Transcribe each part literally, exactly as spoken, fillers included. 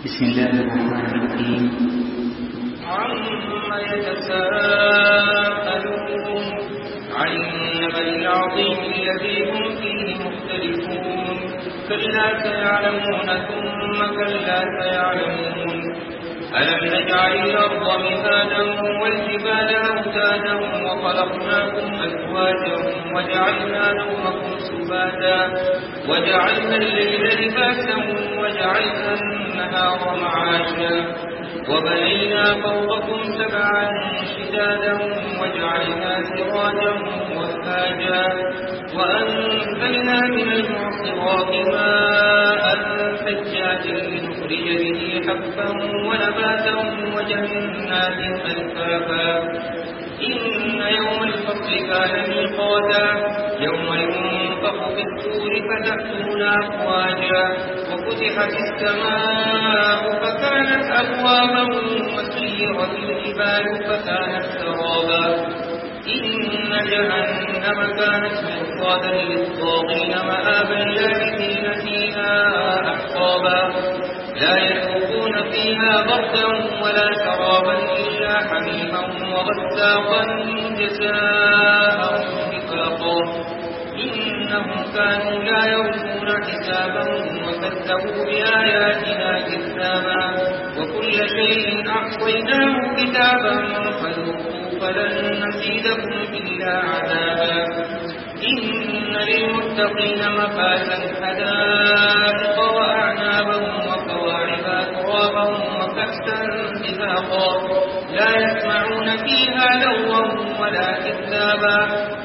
بسم الله الرحمن الرحيم. عما يتساءلون عن النبأ العظيم الذي هم فيه مختلفون كلا سيعلمون ثم كلا سيعلمون ألم نجعل الأرض مهادا والجبال أوتادا وخلقناكم أزواجا وجعلنا نومكم سباتا وجعلنا الليل لباسا وجعلنا النهار معاشا وبنينا فوقكم سبعا شدادا وجعلنا سراجا وهاجا وأنزلنا من المعصرات ماء ثجاجا لنخرج به حبا ونباتا وجنات ألفافا إن يوم الفصل كان ميقاتا يوم ينفخ في الصور فتأتون أفواجا وفتحت السماء فكانت أبوابا وسيرت الجبال فكانت سرابا إن جهنم كانت مرصادا للطاغين مآبا لابثين فيها أحقابا لا يذوقون فيها بردا ولا شرابا إلا حميما وغساقا جزاء وفاقا إنهم كانوا لا يرجون حسابا وكذبوا بآياتنا كذابا وكل شيء أحصيناه كتابا فذوقوا فلن نزيدكم إلا عذابا إن للمتقين مفازا حدائق وأعنابا وكواعب أترابا وكأسا دهاقا لا يسمعون فيها لغوا ولا كذابا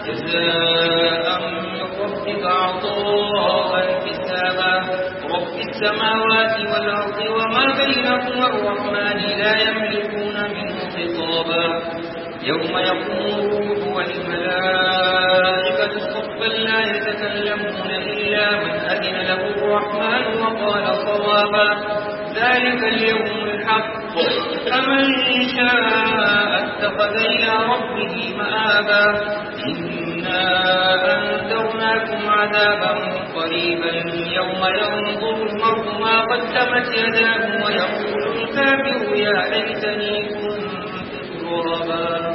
جزاء من ربك عطاء حسابا رب السماوات والأرض وما بينهما الرحمن لا يملكون منه خطابا يوم يقوم الروح والملائكة صفا لا يتكلمون إلا من أذن له الرحمن وقال صوابا ذلك اليوم الحق فمن شاء اتخذ إلى ربه مآبا إنا أنذرناكم عذابا قريبا يوم ينظر المرء ما قدمت يداه ويقول الكافر يا ليتني كنت ترابا.